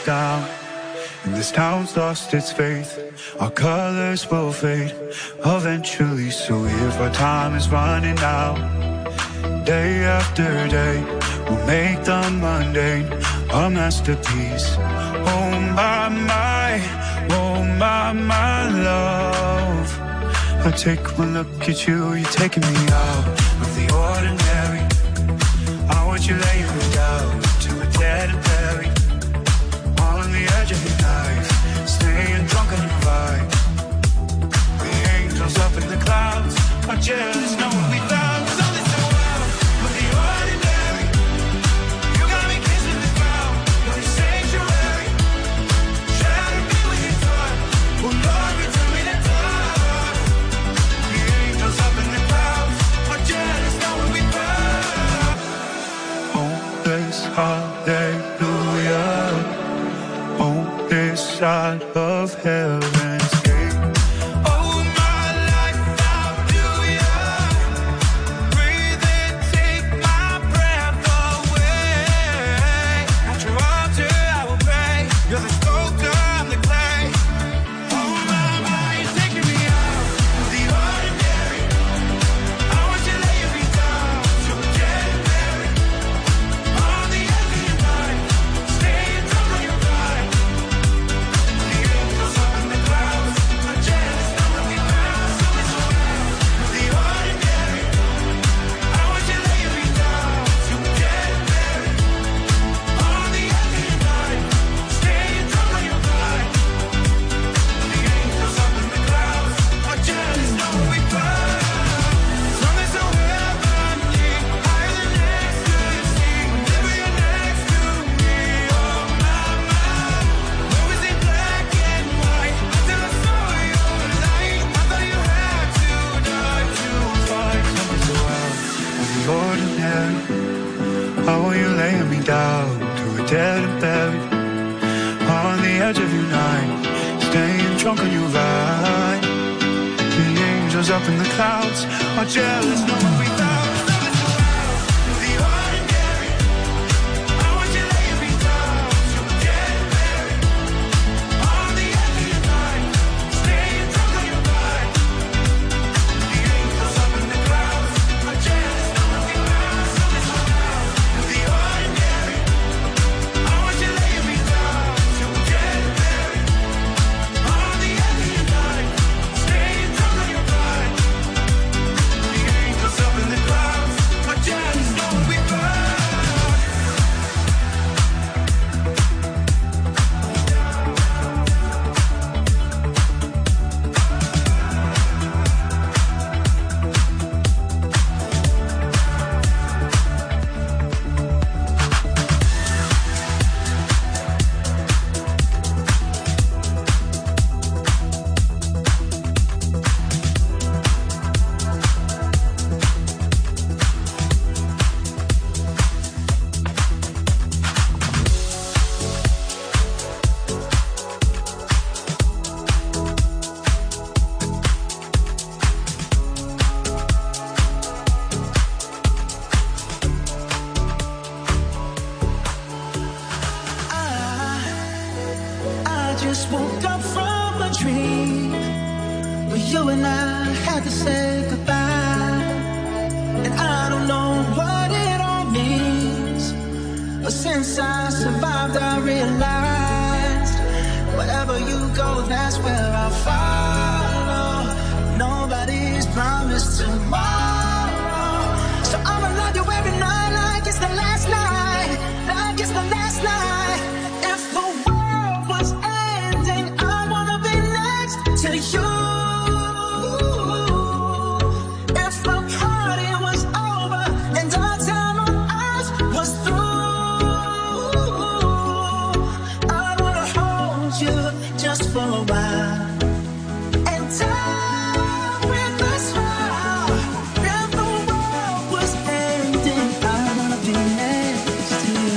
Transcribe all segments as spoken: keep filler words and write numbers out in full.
down. And this town's lost its faith. Our colors will fade eventually. So if our time is running out, day after day, we'll make the mundane a masterpiece. Oh my, my, oh my, my love. I take one look at you, you're taking me out of the ordinary. I want you laying me down to a dead and buried, on the edge of your knife, staying drunk on your vibe. The angels up in the clouds are jealous, know what we found. Something so wild with the ordinary. You got me kissing the ground, you're a sanctuary. Shatter me with your touch, oh Lord, return me to touch. The angels up in the clouds are jealous, know what we found. Oh, this hallelujah. On this side of heaven's gate. Oh, my life, I'll do ya. Breathe in, take my breath away. At your altar, I will pray. You're the sculptor, I'm the clay. Oh, my, my, you're taking me out of the ordinary. I want you laying me down to a dead and buried, on the edge of your night, staying drunk on your ride. The angels up in the clouds are jealous, know what we found. Something so wild with the ordinary. I want you laying me down to a dead and buried, on the edge of your night, staying drunk on your ride. The angels up in the clouds are jealous, know what we found. Something so heavenly, higher than ecstasy. Whenever you're next to me, oh my, my. Where was it black and white until I saw your light? I thought you had to die to find something so wild with the ordinary. How are you laying me down to a dead and buried, on the edge of your night, staying drunk on your ride. The angels up in the clouds are jealous, know what we found. Something so wild with the ordinary. I want you laying me down to a dead and buried, on the edge of your night, staying drunk on your ride. The angels up in the clouds are jealous, know what we found. Something so wild with the ordinary. I want you laying me down to a dead and buried, on the edge of your night, staying drunk on your ride. The angels up in the clouds are jealous, know what we found. I just woke up from a dream where you and I had to say goodbye. And I don't know what it all means, but since I survived, I realized wherever you go, that's where I'll follow. Nobody's promised tomorrow, so I'ma love you every night like it's the last night, like it's the last night. If the world was ending, I wanna be next to you. If the party was over and our time on earth was through, I wanna hold you just for a while and die with a smile. If the world was ending, I wanna be next to you.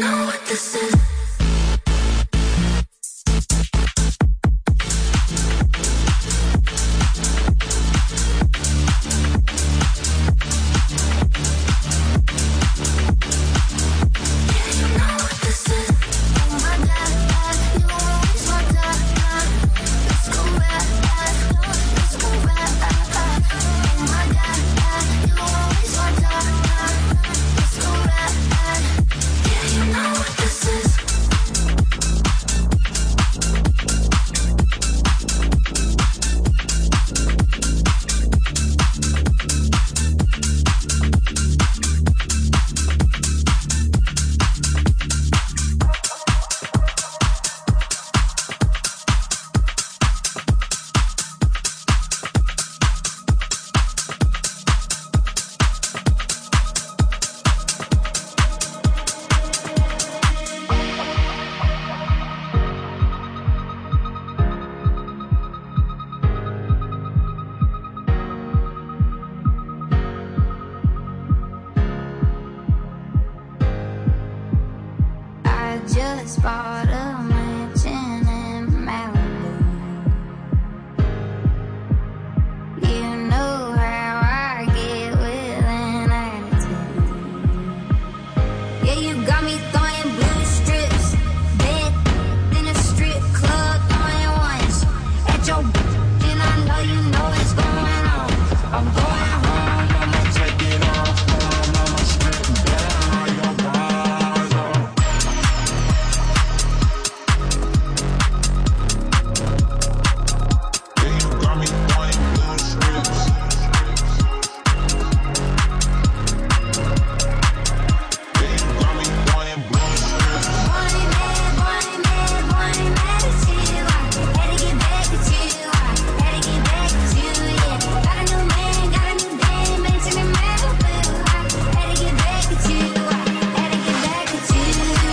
just bought a mansion in Malibu. You know how I get with an attitude. Yeah, you got me throwing blue strips, bed in a strip club, throwing ones at your and I know you know what's going on. I'm going home, I'ma take it off, I'ma strip down your bars off. Yeah, you got me throwing blue strips. Yeah, you got me throwing blue strips. Boy, mad, boy, mad, boy, mad at you. I had to get back at you. I had to get back at you, yeah. Got a new man, got a new dame, ain't in Malibu. I had to get back at you. I had to get back at you.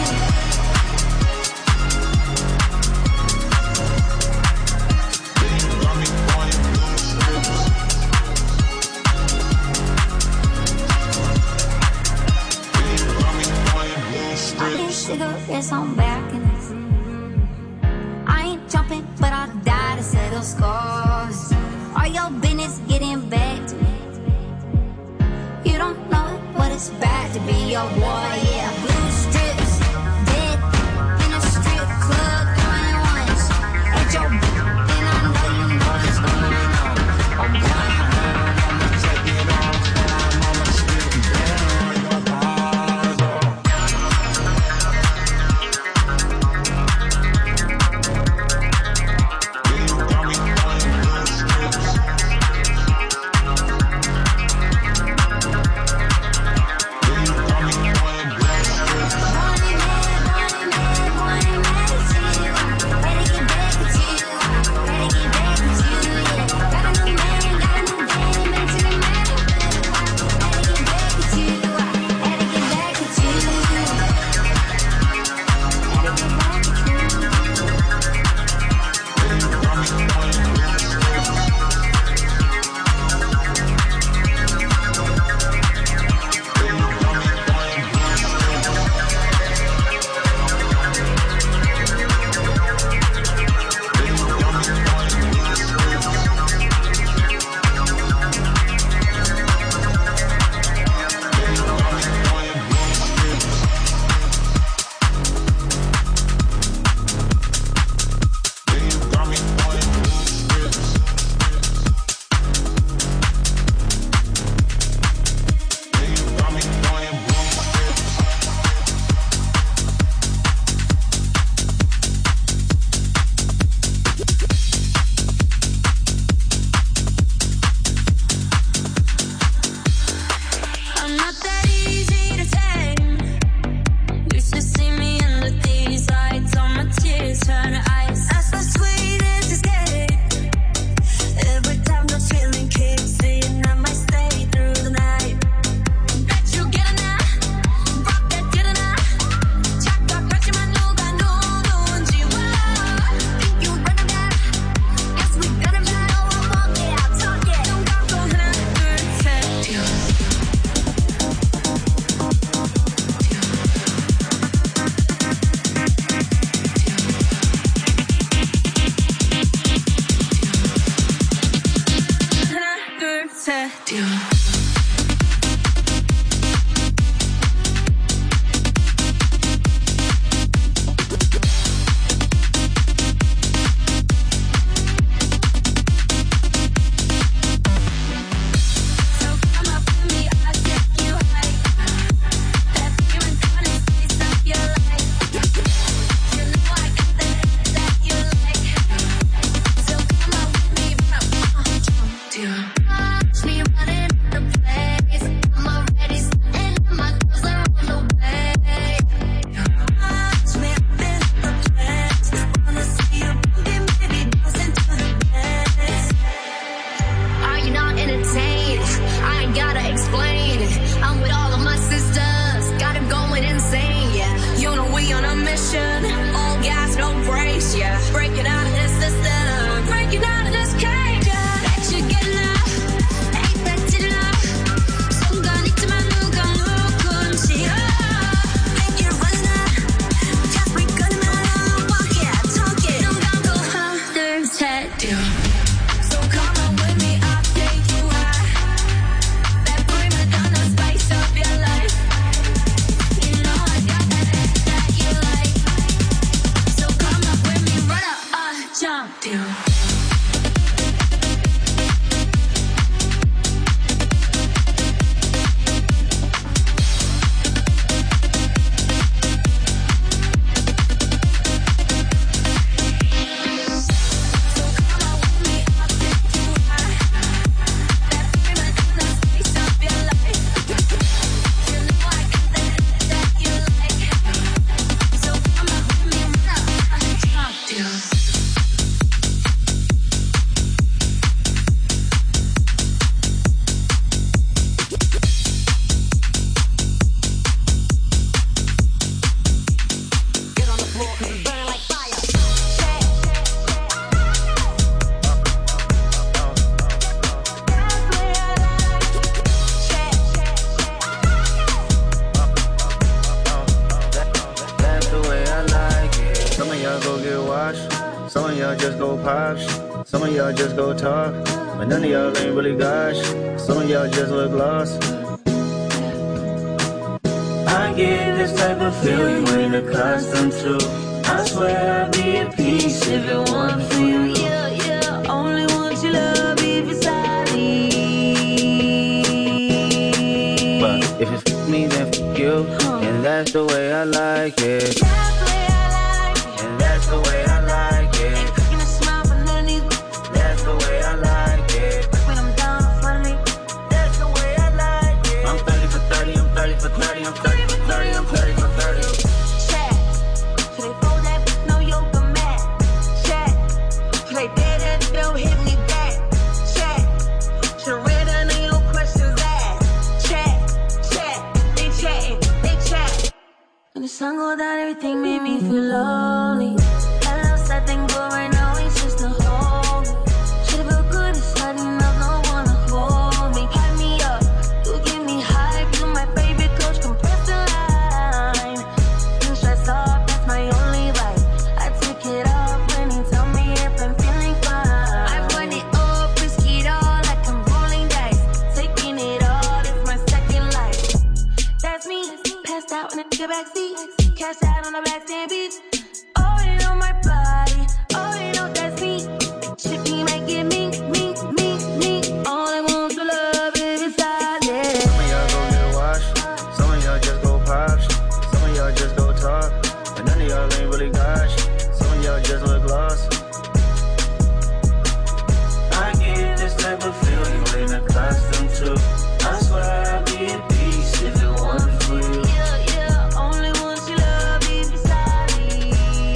Yeah, you got me throwing blue strips. Yeah, you got me throwing blue strips. Cigarettes on balconies. I ain't jumping, but I'll die to settle scores. All your business getting back to me. You don't know what it's bad to be your boy, yeah. Blue strips, dead in a strip club, throwing ones at your and I know you know what's going on. I'm going home, I'ma take it off, I'ma strip down your bars off. Yeah, you got me throwing blue strips. Yeah, you got me throwing blue strips. y'all go get washed. Some of y'all just go pop. Some of y'all just go talk. But none of y'all ain't really gosh. Some of y'all just look lost. I get this type of feeling you ain't accustomed to. I swear I'd be at peace if it weren't for you. Yeah, yeah, only want your love if it's solid. But if it's f me, then f you. And that's the way I like it. That's the way I like it. And that's the way I like it. Ain't cooking a smile for none of these. That's the way I like it. When I'm down in front of me, That's the way I like it. I'm thirty for thirty, I'm thirty for thirty, I'm thirty for thirty, I'm thirty for thirty. chat. Should they fold that? No yoga mat. Chat. Should they dare that? Don't hit me back. Chat. Should have read down ain't no questions asked. Chat. Chat. They chatting. They chat. When the sun go down, everything made me feel lonely. That little sad thing, but right now it's just a hold me. Should've felt good inside enough, no one to hold me. Hype me up, you give me hype. You my favorite coach, compress the line. You stress off, that's my only vibe. I take it off when he tell me if I'm feeling fine. I run it up, risk it all like I'm rolling dice. Taking it all, it's my second life. That's me, passed out in the backseat. Cash out on the back stand beach. Oh, you know my body. Oh, you know that's me. Shit, me might get me, me, me, me. All I want to love is silent. Some of y'all go get washed. Some of y'all just go pop. Some of y'all just go talk. But none of y'all ain't really gosh. Some of y'all just look lost. I get this type of feeling you ain't accustomed to. I swear I'd be at peace if it weren't for you. Yeah, yeah, only want your love if it's solid.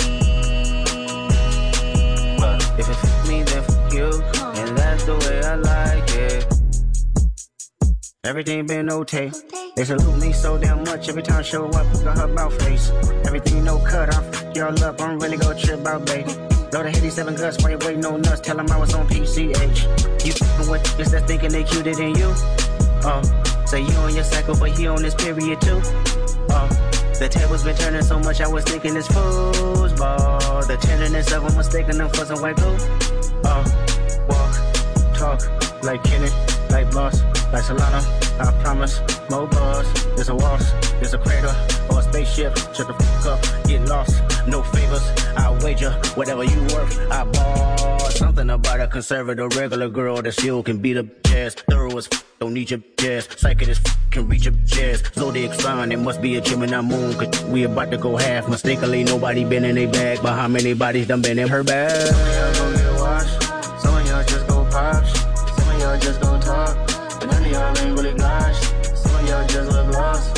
But if it's f me, then f you. And that's the way I like it. Everything been okay. They salute me so damn much every time I show up. Look at her mouth face. Everything no cut. I f y'all up. I'm really gonna trip out, babe. Load of eighty-seven guts while you waiting on nuts. Tell them I was on P C H. You f***ing with niggas that thinking they cuter than you. Uh, say you on your cycle, but he on this period too. Uh, the tables been turning so much, I was thinking it's foosball. The tenderness of them mistaking them for some white glue. Uh, walk, talk, like Kenny, like Boss, like Solana. I promise, more buzz. There's a waltz, there's a crater, or a spaceship. Shut the fuck up, get lost. No favors, I wager whatever you worth. I bought something about a conservative regular girl that still can beat up jazz. Thorough as f, don't need your jazz. Psychic as f, can reach your jazz. Zodiac sign, it must be a Gemini moon. Cause we about to go half. Mistakenly, nobody been in their bag. But how many bodies done been in her bag? Some of y'all go get washed. Some of y'all just go pop. Some of y'all just go talk. But none of y'all ain't really gosh. Some of y'all just look lost.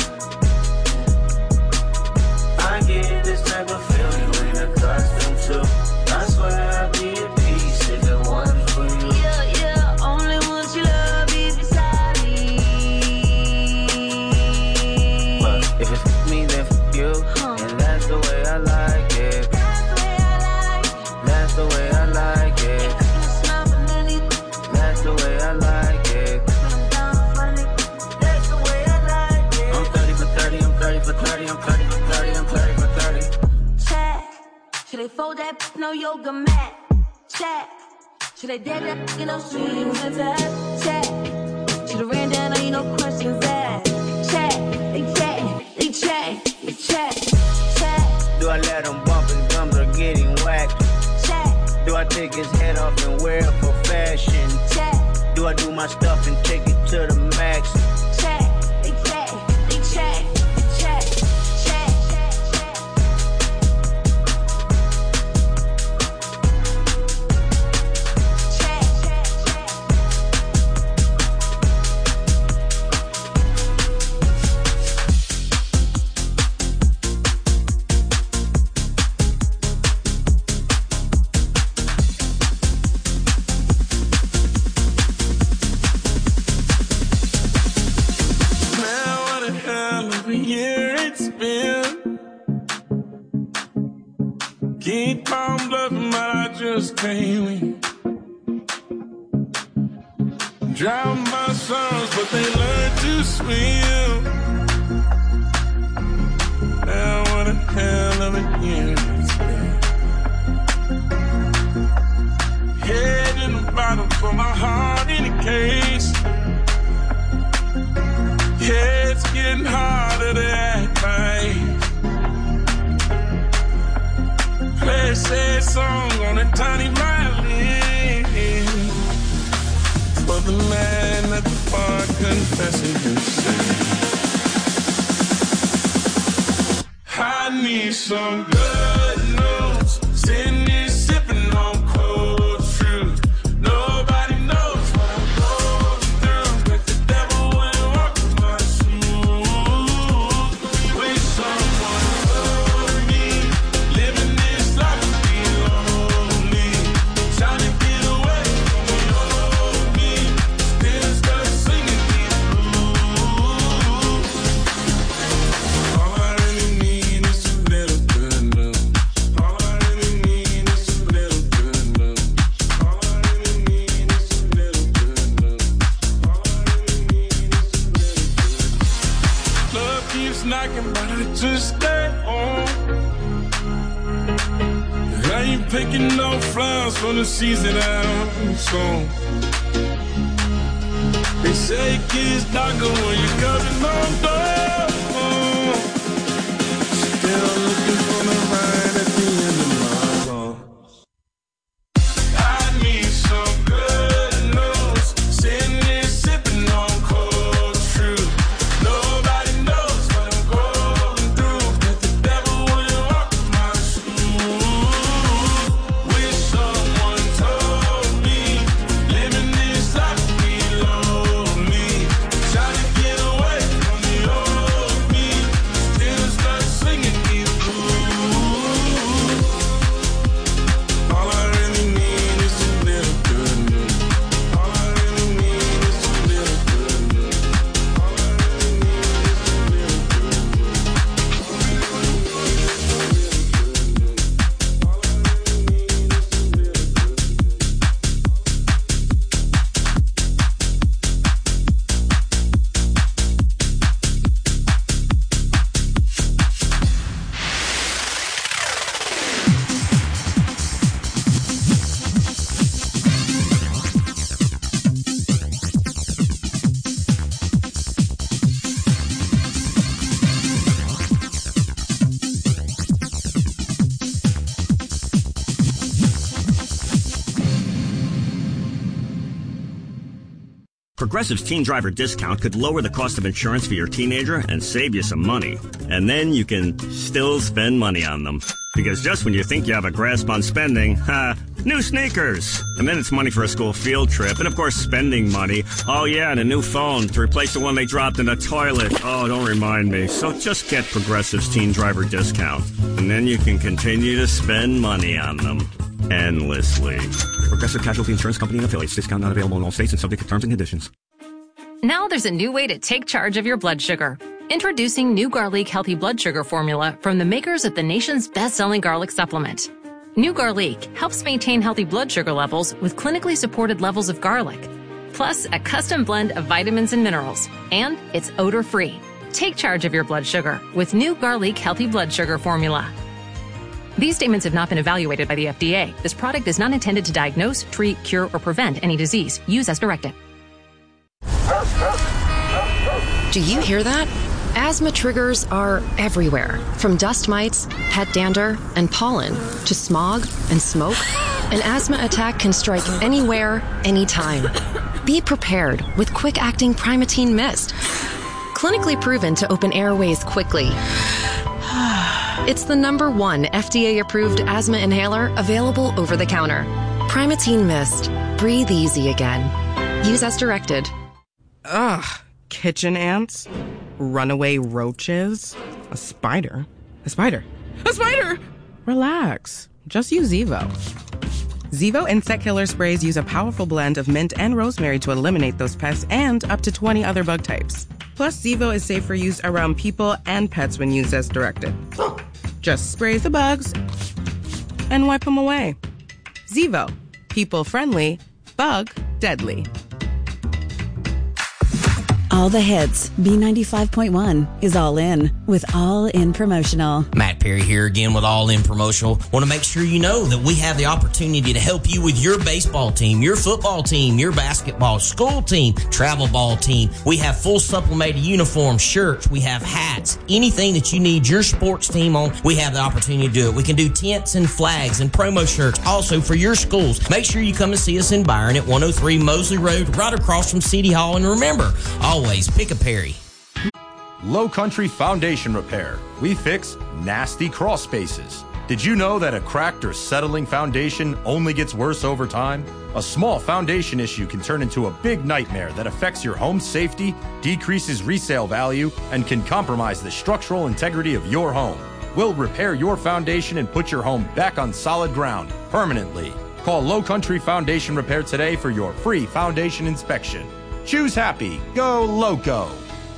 I get this type of feeling you ain't accustomed to. I swear I'd be at peace if it weren't for you. Yeah, yeah, only want your love if it's solid. But if it's f me, then f you. And that's the way I like it. That's the way I like it. That's the way I like it. Ain't cooking a smile for none of these. That's the way I like it. When I'm down in front of me, That's the way I like it. I'm thirty for thirty, I'm thirty for thirty, I'm thirty for thirty, I'm thirty for thirty. chat. Should they fold that? No yoga mat. Chat. Should they dare that? You know, strings attached. Chat. Should have ran down, ain't no questions asked. Chat. They chat. They chat. They chat. Chat. Do I let him bump his gums or get him whacked? Chat. Do I take his head off and wear it for fashion? Chat. Do I do my stuff and take it to the max? Chat. They chat. They chat. They chat. Chat. Chat. Chat. Chat. Chat. Chat. Keep on bluffing, but I just can't win. Drown my sorrows, but they learn to swim. Now what the hell of a year it's been. a sad song on a tiny violin. But the man at the bar confessing his sin. I need some good news. Sitting here sipping on cold fruit. Nobody knows what I'm going through. But the devil wouldn't walk in my shoes. Wish someone told me living this life would be lonely. Trying to get away from the old me. Still stuck singing these blues. All I really need is a little good news. All I really need is a little good news. All I really need is a little good news. All I really need is a little good news. Love keeps knocking, but I just stay home. I ain't picking no flowers for the season I'm sown. They say kids darker when you're coming on door. Still looking for the ride at the end of my road. I need some good news. Sitting here sipping on cold fruit. Nobody knows what I'm going through. But the devil wouldn't walk in my shoes. Wish someone told me living this life would be lonely. Trying to get away from the old me. Still start singing these blues. All I really need is a little good news. All I really need is a little good news. All I really need is a little good news. All I really need is a little good news. Progressive's Teen Driver discount could lower the cost of insurance for your teenager and save you some money. And then you can still spend money on them. Because just when you think you have a grasp on spending, ha, new sneakers. And then it's money for a school field trip. And of course, spending money. Oh yeah, and a new phone to replace the one they dropped in the toilet. Oh, don't remind me. So just get Progressive's Teen Driver discount. And then you can continue to spend money on them. Endlessly. Progressive Casualty Insurance Company and affiliates. Discount not available in all states and subject to terms and conditions. Now there's a new way to take charge of your blood sugar. Introducing new Garlic Healthy Blood Sugar Formula from the makers of the nation's best-selling garlic supplement. New Garlic helps maintain healthy blood sugar levels with clinically supported levels of garlic, plus a custom blend of vitamins and minerals, and it's odor-free. Take charge of your blood sugar with new Garlic Healthy Blood Sugar Formula. These statements have not been evaluated by the F D A. This product is not intended to diagnose, treat, cure, or prevent any disease. Use as directed. Do you hear that? Asthma triggers are everywhere, from dust mites, pet dander, and pollen, to smog and smoke. An asthma attack can strike anywhere, anytime. Be prepared with quick-acting Primatene Mist. Clinically proven to open airways quickly. It's the number one F D A-approved asthma inhaler available over the counter. Primatene Mist. Breathe easy again. Use as directed. Ugh. Kitchen ants. Runaway roaches. A spider. A spider. A spider! Relax. Just use Zevo. Zevo insect killer sprays use a powerful blend of mint and rosemary to eliminate those pests and up to twenty other bug types. Plus, Zevo is safe for use around people and pets when used as directed. Just spray the bugs and wipe them away. Zevo. People friendly, bug deadly. All the hits. B ninety-five point one is all in with All In Promotional. Matt Perry here again with All In Promotional. Want to make sure you know that we have the opportunity to help you with your baseball team, your football team, your basketball, school team, travel ball team. We have full supplemented uniforms, shirts, we have hats, anything that you need your sports team on, we have the opportunity to do it. We can do tents and flags and promo shirts also for your schools. Make sure you come and see us in Byron at one oh three Mosley Road, right across from City Hall. And remember, always pick a Perry. Low Country Foundation Repair. We fix nasty crawl spaces. Did you know that a cracked or settling foundation only gets worse over time? A small foundation issue can turn into a big nightmare that affects your home's safety, decreases resale value, and can compromise the structural integrity of your home. We'll repair your foundation and put your home back on solid ground permanently. Call Low Country Foundation Repair today for your free foundation inspection. Choose happy. Go Loco.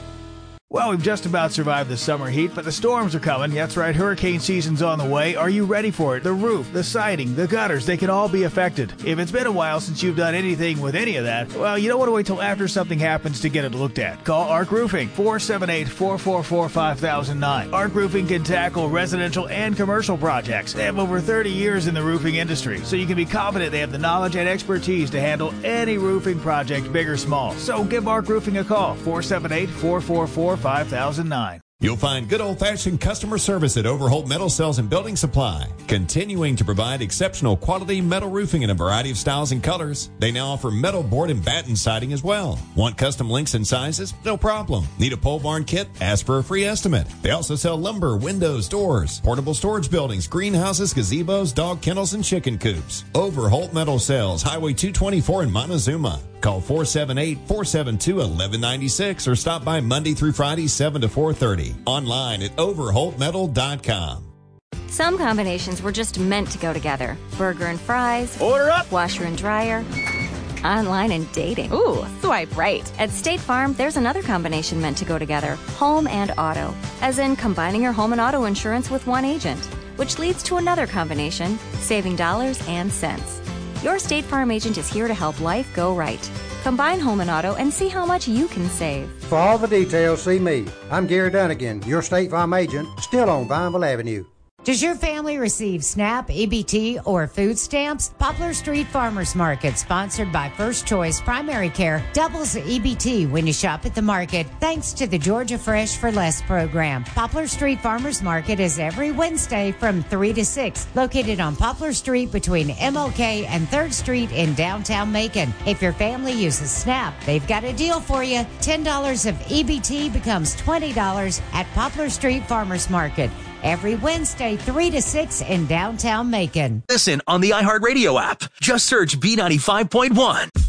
Well, we've just about survived the summer heat, but the storms are coming. That's right, hurricane season's on the way. Are you ready for it? The roof, the siding, the gutters, they can all be affected. If it's been a while since you've done anything with any of that, well, you don't want to wait till after something happens to get it looked at. Call Arc Roofing, four seven eight, four four four, five thousand nine. Arc Roofing can tackle residential and commercial projects. They have over thirty years in the roofing industry, so you can be confident they have the knowledge and expertise to handle any roofing project, big or small. So give Arc Roofing a call, four seven eight, four four four, five thousand nine. You'll find good old-fashioned customer service at Overholt Metal Sales and Building Supply, continuing to provide exceptional quality metal roofing in a variety of styles and colors. They now offer metal board and batten siding as well. Want custom lengths and sizes? No problem. Need a pole barn kit? Ask for a free estimate. They also sell lumber, windows, doors, portable storage buildings, greenhouses, gazebos, dog kennels, and chicken coops. Overholt Metal Sales, Highway two twenty-four in Montezuma. Call four seven eight, four seven two, one one nine six or stop by Monday through Friday, seven to four thirty. Online at overholt metal dot com. Some combinations were just meant to go together. Burger and fries. Order up. Washer and dryer. Online and dating. Ooh, swipe right. At State Farm, there's another combination meant to go together. Home and auto. As in combining your home and auto insurance with one agent. Which leads to another combination, saving dollars and cents. Your State Farm agent is here to help life go right. Combine home and auto and see how much you can save. For all the details, see me. I'm Gary Dunnigan, your State Farm agent, still on Vineville Avenue. Does your family receive SNAP, E B T, or food stamps? Poplar Street Farmers Market, sponsored by First Choice Primary Care, doubles the E B T when you shop at the market, thanks to the Georgia Fresh for Less program. Poplar Street Farmers Market is every Wednesday from three to six, located on Poplar Street between M L K and third Street in downtown Macon. If your family uses SNAP, they've got a deal for you. ten dollars of E B T becomes twenty dollars at Poplar Street Farmers Market. Every Wednesday, three to six in downtown Macon. Listen on the iHeartRadio app. Just search B ninety-five point one.